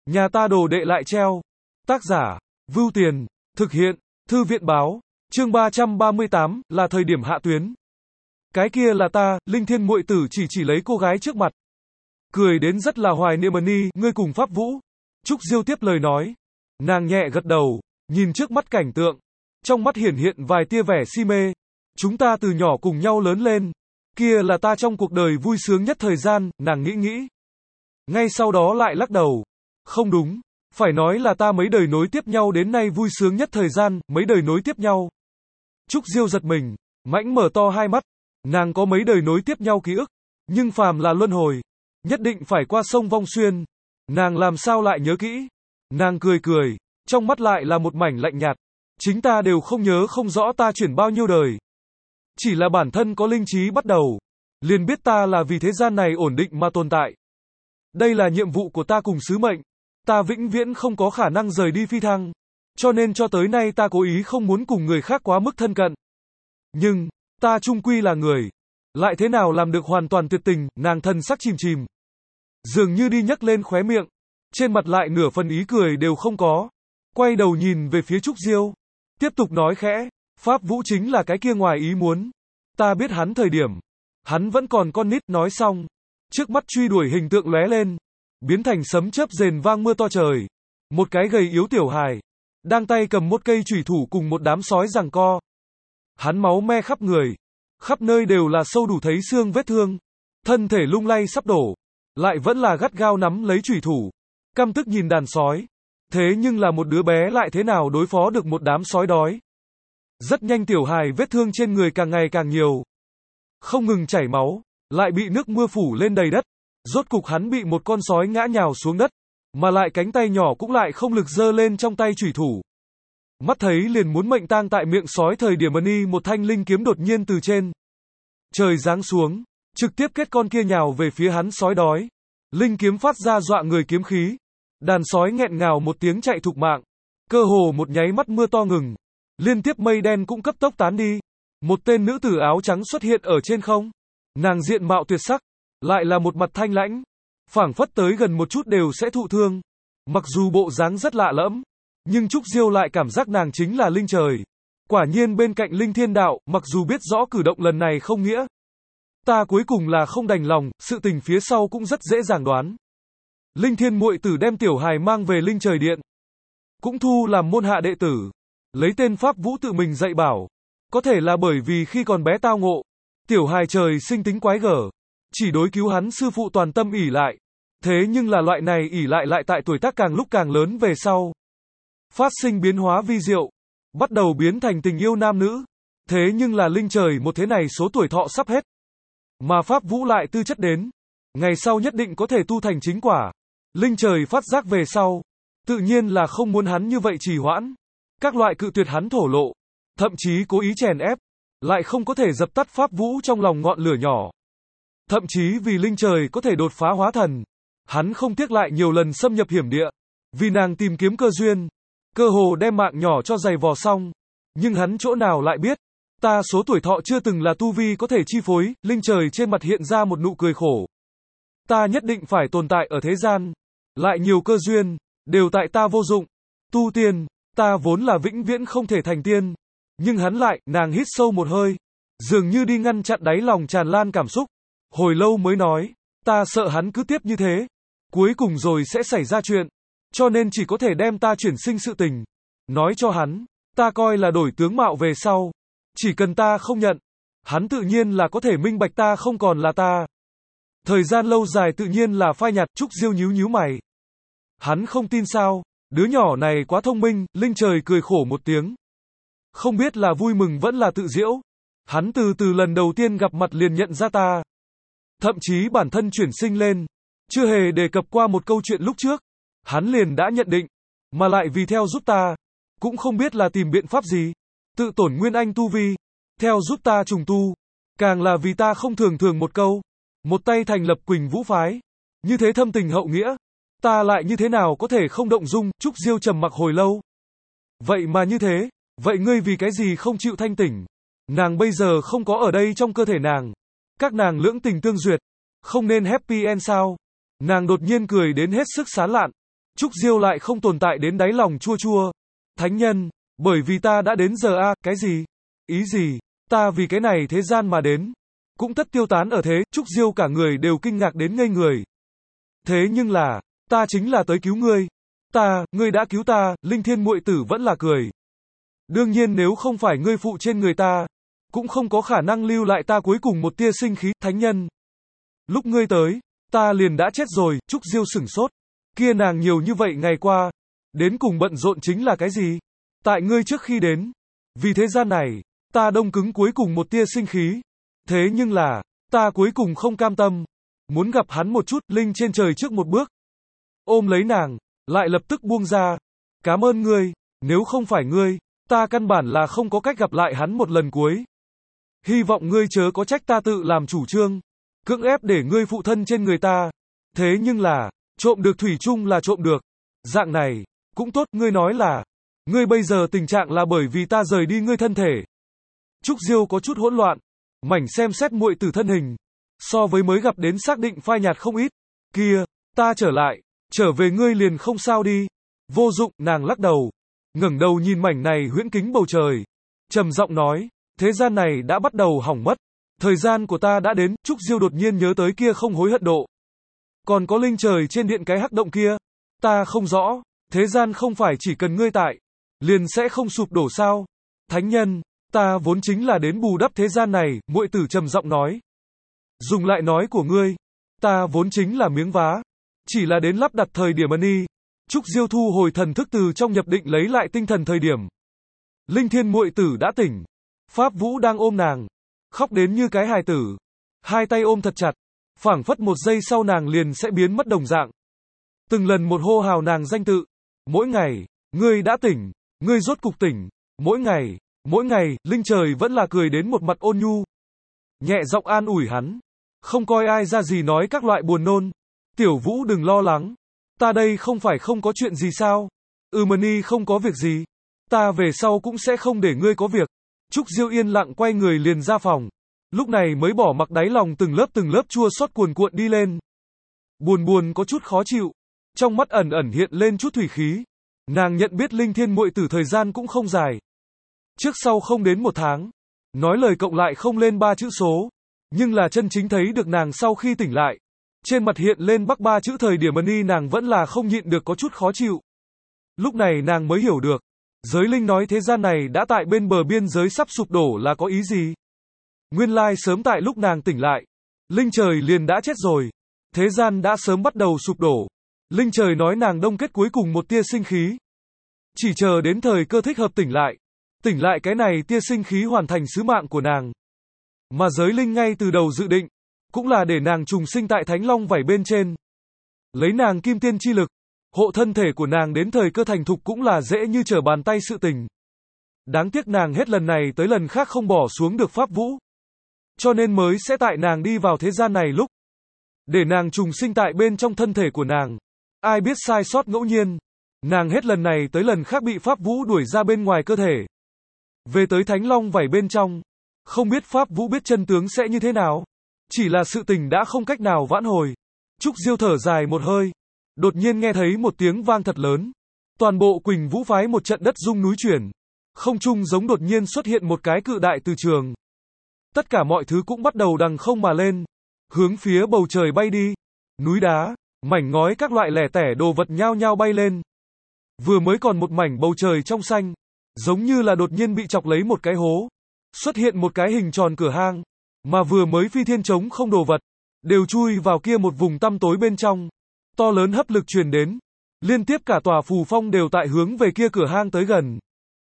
Nhà ta đồ đệ lại treo. Tác giả, Vưu Tiền, thực hiện, Thư viện báo, chương 338, là thời điểm hạ tuyến. Cái kia là ta, Linh Thiên muội tử chỉ lấy cô gái trước mặt. Cười đến rất là hoài niệm ni, ngươi cùng Pháp Vũ. Trúc Diêu tiếp lời nói. Nàng nhẹ gật đầu, nhìn trước mắt cảnh tượng. Trong mắt hiển hiện vài tia vẻ si mê. Chúng ta từ nhỏ cùng nhau lớn lên. Kia là ta trong cuộc đời vui sướng nhất thời gian, nàng nghĩ. Ngay sau đó lại lắc đầu. Không đúng, phải nói là ta mấy đời nối tiếp nhau đến nay vui sướng nhất thời gian, mấy đời nối tiếp nhau. Trúc Diêu giật mình, mãnh mở to hai mắt. Nàng có mấy đời nối tiếp nhau ký ức, nhưng phàm là luân hồi, nhất định phải qua sông Vong Xuyên. Nàng làm sao lại nhớ kỹ? Nàng cười, trong mắt lại là một mảnh lạnh nhạt. Chính ta đều không nhớ không rõ ta chuyển bao nhiêu đời. Chỉ là bản thân có linh trí bắt đầu, liền biết ta là vì thế gian này ổn định mà tồn tại. Đây là nhiệm vụ của ta cùng sứ mệnh. Ta vĩnh viễn không có khả năng rời đi phi thăng. Cho nên cho tới nay ta cố ý không muốn cùng người khác quá mức thân cận. Nhưng, ta chung quy là người. Lại thế nào làm được hoàn toàn tuyệt tình, nàng thân sắc chìm. Dường như đi nhấc lên khóe miệng. Trên mặt lại nửa phần ý cười đều không có. Quay đầu nhìn về phía Trúc Diêu. Tiếp tục nói khẽ. Pháp Vũ chính là cái kia ngoài ý muốn. Ta biết hắn thời điểm. Hắn vẫn còn con nít, nói xong. Trước mắt truy đuổi hình tượng lóe lên. Biến thành sấm chớp rền vang mưa to trời. Một cái gầy yếu tiểu hài. Đang tay cầm một cây chủy thủ cùng một đám sói giằng co. Hắn máu me khắp người. Khắp nơi đều là sâu đủ thấy xương vết thương. Thân thể lung lay sắp đổ. Lại vẫn là gắt gao nắm lấy chủy thủ. Căm tức nhìn đàn sói. Thế nhưng là một đứa bé lại thế nào đối phó được một đám sói đói. Rất nhanh tiểu hài vết thương trên người càng ngày càng nhiều. Không ngừng chảy máu. Lại bị nước mưa phủ lên đầy đất. Rốt cục hắn bị một con sói ngã nhào xuống đất. Mà lại cánh tay nhỏ cũng lại không lực giơ lên trong tay chủy thủ. Mắt thấy liền muốn mệnh tang tại miệng sói thời điểm ni một thanh linh kiếm đột nhiên từ trên trời giáng xuống. Trực tiếp kết con kia nhào về phía hắn sói đói. Linh kiếm phát ra dọa người kiếm khí. Đàn sói nghẹn ngào một tiếng chạy thục mạng. Cơ hồ một nháy mắt mưa to ngừng. Liên tiếp mây đen cũng cấp tốc tán đi. Một tên nữ tử áo trắng xuất hiện ở trên không. Nàng diện mạo tuyệt sắc. Lại là một mặt thanh lãnh. Phảng phất tới gần một chút đều sẽ thụ thương. Mặc dù bộ dáng rất lạ lẫm. Nhưng Trúc Diêu lại cảm giác nàng chính là linh trời. Quả nhiên bên cạnh Linh Thiên Đạo, mặc dù biết rõ cử động lần này không nghĩa. Ta cuối cùng là không đành lòng, sự tình phía sau cũng rất dễ dàng đoán. Linh Thiên muội tử đem tiểu hài mang về Linh Trời Điện. Cũng thu làm môn hạ đệ tử. Lấy tên Pháp Vũ tự mình dạy bảo. Có thể là bởi vì khi còn bé tao ngộ. Tiểu hài trời sinh tính quái gở. Chỉ đối cứu hắn sư phụ toàn tâm ỷ lại. Thế nhưng là loại này ỷ lại tại tuổi tác càng lúc càng lớn về sau. Phát sinh biến hóa vi diệu. Bắt đầu biến thành tình yêu nam nữ. Thế nhưng là linh trời một thế này số tuổi thọ sắp hết. Mà Pháp Vũ lại tư chất đến. Ngày sau nhất định có thể tu thành chính quả. Linh trời phát giác về sau. Tự nhiên là không muốn hắn như vậy trì hoãn. Các loại cự tuyệt hắn thổ lộ. Thậm chí cố ý chèn ép. Lại không có thể dập tắt Pháp Vũ trong lòng ngọn lửa nhỏ. Thậm chí vì linh trời có thể đột phá hóa thần. Hắn không tiếc lại nhiều lần xâm nhập hiểm địa. Vì nàng tìm kiếm cơ duyên. Cơ hồ đem mạng nhỏ cho giày vò xong. Nhưng hắn chỗ nào lại biết. Ta số tuổi thọ chưa từng là tu vi có thể chi phối. Linh trời trên mặt hiện ra một nụ cười khổ. Ta nhất định phải tồn tại ở thế gian. Lại nhiều cơ duyên. Đều tại ta vô dụng. Tu tiên. Ta vốn là vĩnh viễn không thể thành tiên. Nhưng hắn lại, nàng hít sâu một hơi. Dường như đi ngăn chặn đáy lòng tràn lan cảm xúc. Hồi lâu mới nói. Ta sợ hắn cứ tiếp như thế. Cuối cùng rồi sẽ xảy ra chuyện. Cho nên chỉ có thể đem ta chuyển sinh sự tình. Nói cho hắn. Ta coi là đổi tướng mạo về sau. Chỉ cần ta không nhận. Hắn tự nhiên là có thể minh bạch ta không còn là ta. Thời gian lâu dài tự nhiên là phai nhạt. Trúc Diêu nhíu mày. Hắn không tin sao. Đứa nhỏ này quá thông minh. Linh trời cười khổ một tiếng. Không biết là vui mừng vẫn là tự giễu. Hắn từ lần đầu tiên gặp mặt liền nhận ra ta. Thậm chí bản thân chuyển sinh lên. Chưa hề đề cập qua một câu chuyện lúc trước. Hắn liền đã nhận định. Mà lại vì theo giúp ta. Cũng không biết là tìm biện pháp gì. Tự tổn nguyên anh tu vi. Theo giúp ta trùng tu. Càng là vì ta không thường một câu. Một tay thành lập Quỳnh Vũ Phái. Như thế thâm tình hậu nghĩa. Ta lại như thế nào có thể không động dung. Trúc Diêu trầm mặc hồi lâu. Vậy mà như thế. Vậy ngươi vì cái gì không chịu thanh tỉnh. Nàng bây giờ không có ở đây trong cơ thể nàng. Các nàng lưỡng tình tương duyệt. Không nên happy end sao. Nàng đột nhiên cười đến hết sức sán lạn. Trúc Diêu lại không tồn tại đến đáy lòng chua chua. Thánh nhân, bởi vì ta đã đến giờ a, cái gì? Ý gì? Ta vì cái này thế gian mà đến. Cũng tất tiêu tán ở thế, Trúc Diêu cả người đều kinh ngạc đến ngây người. Thế nhưng là, ta chính là tới cứu ngươi. Ngươi đã cứu ta, Linh Thiên muội tử vẫn là cười. Đương nhiên nếu không phải ngươi phụ trên người ta, cũng không có khả năng lưu lại ta cuối cùng một tia sinh khí, thánh nhân. Lúc ngươi tới, ta liền đã chết rồi, Trúc Diêu sửng sốt. Kia nàng nhiều như vậy ngày qua, đến cùng bận rộn chính là cái gì? Tại ngươi trước khi đến, vì thế gian này, ta đông cứng cuối cùng một tia sinh khí. Thế nhưng là, ta cuối cùng không cam tâm, muốn gặp hắn một chút, Linh trên trời trước một bước. Ôm lấy nàng, lại lập tức buông ra. Cảm ơn ngươi, nếu không phải ngươi, ta căn bản là không có cách gặp lại hắn một lần cuối. Hy vọng ngươi chớ có trách ta tự làm chủ trương, cưỡng ép để ngươi phụ thân trên người ta. Thế nhưng là, trộm được thủy chung là trộm được. Dạng này, cũng tốt, ngươi nói là, ngươi bây giờ tình trạng là bởi vì ta rời đi ngươi thân thể. Trúc Diêu có chút hỗn loạn, mảnh xem xét muội tử thân hình, so với mới gặp đến xác định phai nhạt không ít. Kia, ta trở về ngươi liền không sao đi. Vô dụng, nàng lắc đầu, ngẩng đầu nhìn mảnh này huyễn kính bầu trời, trầm giọng nói, thế gian này đã bắt đầu hỏng mất. Thời gian của ta đã đến, Trúc Diêu đột nhiên nhớ tới kia không hối hận độ. Còn có linh trời trên điện cái hắc động kia, ta không rõ, thế gian không phải chỉ cần ngươi tại, liền sẽ không sụp đổ sao? Thánh nhân, ta vốn chính là đến bù đắp thế gian này, muội tử trầm giọng nói. Dùng lại nói của ngươi, ta vốn chính là miếng vá, chỉ là đến lắp đặt thời điểm ân y. Trúc Diêu thu hồi thần thức từ trong nhập định lấy lại tinh thần thời điểm. Linh Thiên muội tử đã tỉnh, Pháp Vũ đang ôm nàng, khóc đến như cái hài tử, hai tay ôm thật chặt, phảng phất một giây sau nàng liền sẽ biến mất đồng dạng. Từng lần một hô hào nàng danh tự, mỗi ngày, ngươi đã tỉnh, ngươi rốt cục tỉnh, mỗi ngày, Linh trời vẫn là cười đến một mặt ôn nhu. Nhẹ giọng an ủi hắn, không coi ai ra gì nói các loại buồn nôn. Tiểu Vũ đừng lo lắng, ta đây không phải không có chuyện gì sao? Mani không có việc gì, ta về sau cũng sẽ không để ngươi có việc. Trúc Diêu yên lặng quay người liền ra phòng, lúc này mới bỏ mặc đáy lòng từng lớp chua xót cuồn cuộn đi lên. Buồn có chút khó chịu, trong mắt ẩn ẩn hiện lên chút thủy khí. Nàng nhận biết Linh Thiên muội tử thời gian cũng không dài, trước sau không đến một tháng, nói lời cộng lại không lên 3 chữ số, nhưng là chân chính thấy được nàng sau khi tỉnh lại, trên mặt hiện lên bắc 3 chữ thời điểm ân y nàng vẫn là không nhịn được có chút khó chịu. Lúc này nàng mới hiểu được, giới linh nói thế gian này đã tại bên bờ biên giới sắp sụp đổ là có ý gì. Nguyên lai sớm tại lúc nàng tỉnh lại, linh trời liền đã chết rồi, thế gian đã sớm bắt đầu sụp đổ. Linh trời nói nàng đông kết cuối cùng một tia sinh khí, chỉ chờ đến thời cơ thích hợp tỉnh lại cái này tia sinh khí hoàn thành sứ mạng của nàng. Mà giới linh ngay từ đầu dự định, cũng là để nàng trùng sinh tại Thánh Long vảy bên trên, lấy nàng kim tiên chi lực, hộ thân thể của nàng đến thời cơ thành thục cũng là dễ như trở bàn tay sự tình. Đáng tiếc nàng hết lần này tới lần khác không bỏ xuống được Pháp Vũ, cho nên mới sẽ tại nàng đi vào thế gian này lúc, để nàng trùng sinh tại bên trong thân thể của nàng. Ai biết sai sót ngẫu nhiên, nàng hết lần này tới lần khác bị Pháp Vũ đuổi ra bên ngoài cơ thể, về tới Thánh Long vảy bên trong. Không biết Pháp Vũ biết chân tướng sẽ như thế nào, chỉ là sự tình đã không cách nào vãn hồi. Trúc Diêu thở dài một hơi, đột nhiên nghe thấy một tiếng vang thật lớn, toàn bộ Quỳnh Vũ phái một trận đất rung núi chuyển, không trung giống đột nhiên xuất hiện một cái cự đại từ trường. Tất cả mọi thứ cũng bắt đầu đằng không mà lên, hướng phía bầu trời bay đi. Núi đá, mảnh ngói các loại lẻ tẻ đồ vật nhao nhao bay lên. Vừa mới còn một mảnh bầu trời trong xanh, giống như là đột nhiên bị chọc lấy một cái hố, xuất hiện một cái hình tròn cửa hang, mà vừa mới phi thiên trống không đồ vật, đều chui vào kia một vùng tăm tối bên trong. To lớn hấp lực truyền đến, liên tiếp cả tòa phù phong đều tại hướng về kia cửa hang tới gần.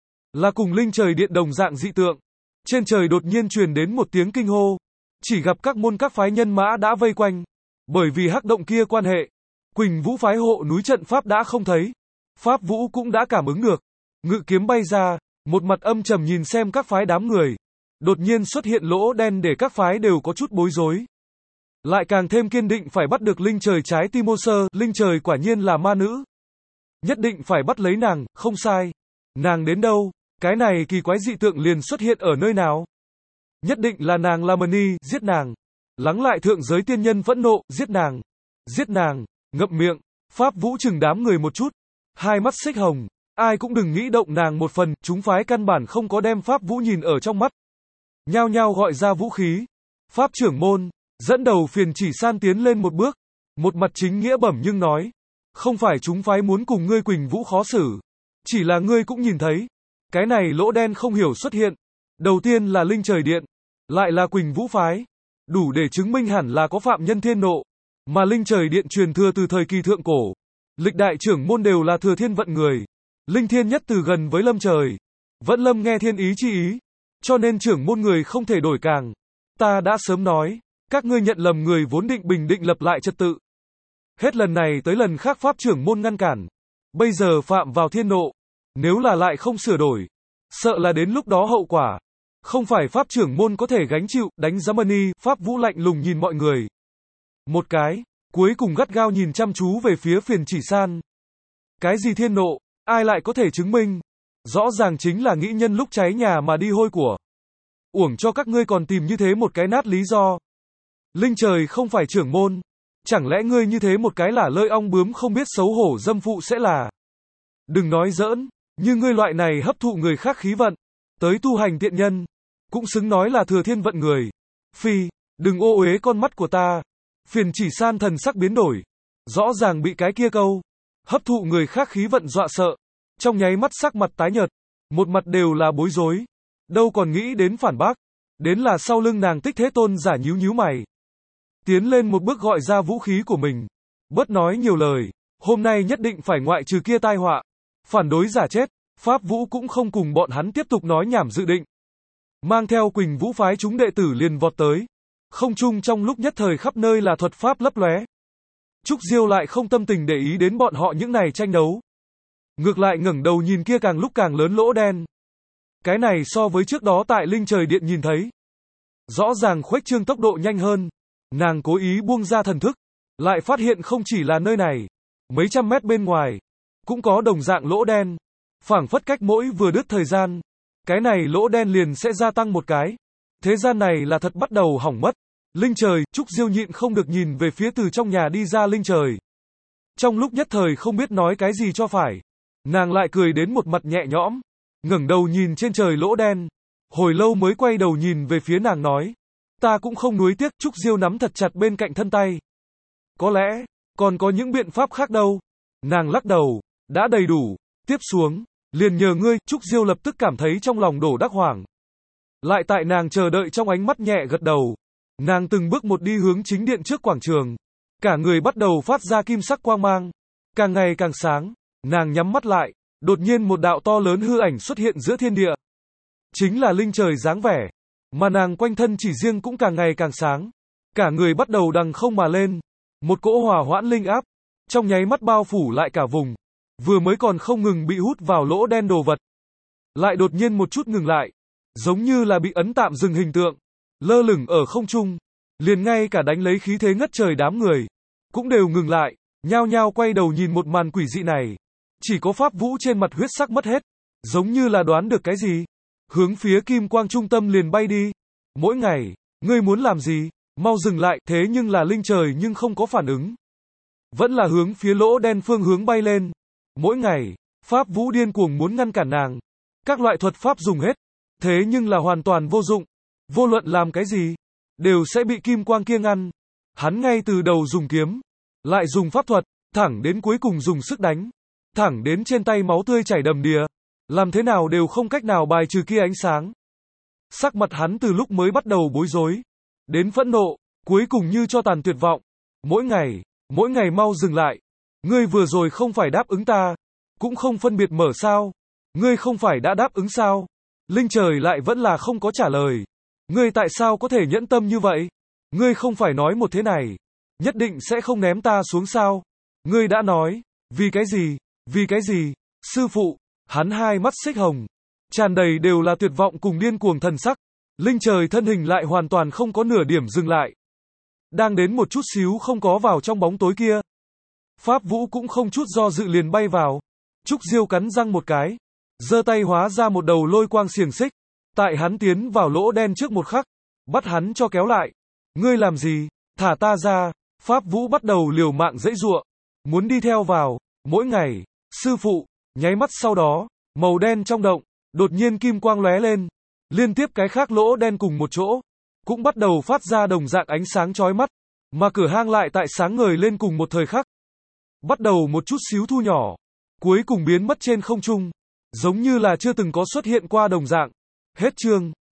Là cùng linh trời điện đồng dạng dị tượng. Trên trời đột nhiên truyền đến một tiếng kinh hô, chỉ gặp các môn các phái nhân mã đã vây quanh, bởi vì hắc động kia quan hệ, Quỳnh Vũ phái hộ núi trận pháp đã không thấy. Pháp Vũ cũng đã cảm ứng được, ngự kiếm bay ra, một mặt âm trầm nhìn xem các phái đám người. Đột nhiên xuất hiện lỗ đen để các phái đều có chút bối rối. Lại càng thêm kiên định phải bắt được linh trời trái tim ô sơ, linh trời quả nhiên là ma nữ. Nhất định phải bắt lấy nàng, không sai. Nàng đến đâu, cái này kỳ quái dị tượng liền xuất hiện ở nơi nào. Nhất định là nàng Lamani, giết nàng. Lắng lại thượng giới tiên nhân phẫn nộ, giết nàng, ngậm miệng. Pháp Vũ chừng đám người một chút, hai mắt xích hồng, ai cũng đừng nghĩ động nàng một phần, chúng phái căn bản không có đem Pháp Vũ nhìn ở trong mắt. Nhao nhao gọi ra vũ khí. Pháp trưởng môn, dẫn đầu Phiền Chỉ San tiến lên một bước, một mặt chính nghĩa bẩm nhưng nói, không phải chúng phái muốn cùng ngươi Quỳnh Vũ khó xử, chỉ là ngươi cũng nhìn thấy, cái này lỗ đen không hiểu xuất hiện, đầu tiên là Linh Trời Điện, lại là Quỳnh Vũ phái, đủ để chứng minh hẳn là có phạm nhân thiên nộ, mà Linh Trời Điện truyền thừa từ thời kỳ thượng cổ, lịch đại trưởng môn đều là thừa thiên vận người, linh thiên nhất từ gần với lâm trời, vẫn lâm nghe thiên ý chi ý, cho nên trưởng môn người không thể đổi càng. Ta đã sớm nói, các ngươi nhận lầm người vốn định bình định lập lại trật tự. Hết lần này tới lần khác pháp trưởng môn ngăn cản, bây giờ phạm vào thiên nộ, nếu là lại không sửa đổi, sợ là đến lúc đó hậu quả, không phải pháp trưởng môn có thể gánh chịu, đánh giá mani. Pháp Vũ lạnh lùng nhìn mọi người. Một cái, cuối cùng gắt gao nhìn chăm chú về phía Phiền Chỉ San. Cái gì thiên nộ, ai lại có thể chứng minh? Rõ ràng chính là nghĩ nhân lúc cháy nhà mà đi hôi của. Uổng cho các ngươi còn tìm như thế một cái nát lý do. Linh trời không phải trưởng môn, chẳng lẽ ngươi như thế một cái lả lơi ong bướm không biết xấu hổ dâm phụ sẽ là? Đừng nói giỡn, như ngươi loại này hấp thụ người khác khí vận, tới tu hành tiện nhân, cũng xứng nói là thừa thiên vận người. Phi, đừng ô uế con mắt của ta. Phiền Chỉ San thần sắc biến đổi, rõ ràng bị cái kia câu hấp thụ người khác khí vận dọa sợ, trong nháy mắt sắc mặt tái nhợt, một mặt đều là bối rối, đâu còn nghĩ đến phản bác, đến là sau lưng nàng Tích Thế Tôn giả nhíu nhíu mày, tiến lên một bước gọi ra vũ khí của mình, bớt nói nhiều lời, hôm nay nhất định phải ngoại trừ kia tai họa, phản đối giả chết. Pháp Vũ cũng không cùng bọn hắn tiếp tục nói nhảm dự định, mang theo Quỳnh Vũ phái chúng đệ tử liền vọt tới, không trung trong lúc nhất thời khắp nơi là thuật pháp lấp lóe. Trúc Diêu lại không tâm tình để ý đến bọn họ những này tranh đấu, ngược lại ngẩng đầu nhìn kia càng lúc càng lớn lỗ đen. Cái này so với trước đó tại Linh Trời Điện nhìn thấy, rõ ràng khuếch trương tốc độ nhanh hơn. Nàng cố ý buông ra thần thức, lại phát hiện không chỉ là nơi này, mấy trăm mét bên ngoài cũng có đồng dạng lỗ đen, phảng phất cách mỗi vừa đứt thời gian, cái này lỗ đen liền sẽ gia tăng một cái. Thế gian này là thật bắt đầu hỏng mất. Linh Trời, Trúc Diêu nhịn không được nhìn về phía từ trong nhà đi ra Linh Trời. Trong lúc nhất thời không biết nói cái gì cho phải, nàng lại cười đến một mặt nhẹ nhõm, ngẩng đầu nhìn trên trời lỗ đen, hồi lâu mới quay đầu nhìn về phía nàng nói, ta cũng không nuối tiếc. Trúc Diêu nắm thật chặt bên cạnh thân tay. Có lẽ, còn có những biện pháp khác đâu. Nàng lắc đầu, đã đầy đủ, tiếp xuống, liền nhờ ngươi. Trúc Diêu lập tức cảm thấy trong lòng đổ đắc hoảng. Lại tại nàng chờ đợi trong ánh mắt nhẹ gật đầu, nàng từng bước một đi hướng chính điện trước quảng trường. Cả người bắt đầu phát ra kim sắc quang mang, càng ngày càng sáng, nàng nhắm mắt lại, đột nhiên một đạo to lớn hư ảnh xuất hiện giữa thiên địa. Chính là Linh Trời dáng vẻ, mà nàng quanh thân chỉ riêng cũng càng ngày càng sáng, cả người bắt đầu đằng không mà lên, một cỗ hòa hoãn linh áp, trong nháy mắt bao phủ lại cả vùng, vừa mới còn không ngừng bị hút vào lỗ đen đồ vật, lại đột nhiên một chút ngừng lại, giống như là bị ấn tạm dừng hình tượng, lơ lửng ở không trung, liền ngay cả đánh lấy khí thế ngất trời đám người, cũng đều ngừng lại, nhao nhao quay đầu nhìn một màn quỷ dị này, chỉ có Pháp Vũ trên mặt huyết sắc mất hết, giống như là đoán được cái gì, hướng phía kim quang trung tâm liền bay đi. Mỗi ngày, ngươi muốn làm gì? Mau dừng lại. Thế nhưng là Linh Trời nhưng không có phản ứng, vẫn là hướng phía lỗ đen phương hướng bay lên. Mỗi ngày, Pháp Vũ điên cuồng muốn ngăn cản nàng, các loại thuật pháp dùng hết, thế nhưng là hoàn toàn vô dụng, vô luận làm cái gì, đều sẽ bị kim quang kia ngăn. Hắn ngay từ đầu dùng kiếm, lại dùng pháp thuật, thẳng đến cuối cùng dùng sức đánh, thẳng đến trên tay máu tươi chảy đầm đìa, làm thế nào đều không cách nào bài trừ kia ánh sáng. Sắc mặt hắn từ lúc mới bắt đầu bối rối, đến phẫn nộ, cuối cùng như cho tàn tuyệt vọng. Mỗi ngày mau dừng lại. Ngươi vừa rồi không phải đáp ứng ta, cũng không phân biệt mở sao? Ngươi không phải đã đáp ứng sao? Linh Trời lại vẫn là không có trả lời. Ngươi tại sao có thể nhẫn tâm như vậy? Ngươi không phải nói một thế này, nhất định sẽ không ném ta xuống sao? Ngươi đã nói, vì cái gì? Vì cái gì? Sư phụ, hắn hai mắt xích hồng, tràn đầy đều là tuyệt vọng cùng điên cuồng thần sắc. Linh Trời thân hình lại hoàn toàn không có nửa điểm dừng lại, đang đến một chút xíu không có vào trong bóng tối kia. Pháp Vũ cũng không chút do dự liền bay vào. Trúc Diêu cắn răng một cái, giơ tay hóa ra một đầu lôi quang xiềng xích, tại hắn tiến vào lỗ đen trước một khắc, bắt hắn cho kéo lại. Ngươi làm gì? Thả ta ra. Pháp Vũ bắt đầu liều mạng giãy giụa, muốn đi theo vào, mỗi ngày, sư phụ, nháy mắt sau đó, màu đen trong động, đột nhiên kim quang lóe lên, liên tiếp cái khác lỗ đen cùng một chỗ, cũng bắt đầu phát ra đồng dạng ánh sáng chói mắt, mà cửa hang lại tại sáng ngời lên cùng một thời khắc. Bắt đầu một chút xíu thu nhỏ, cuối cùng biến mất trên không trung, giống như là chưa từng có xuất hiện qua đồng dạng. Hết chương.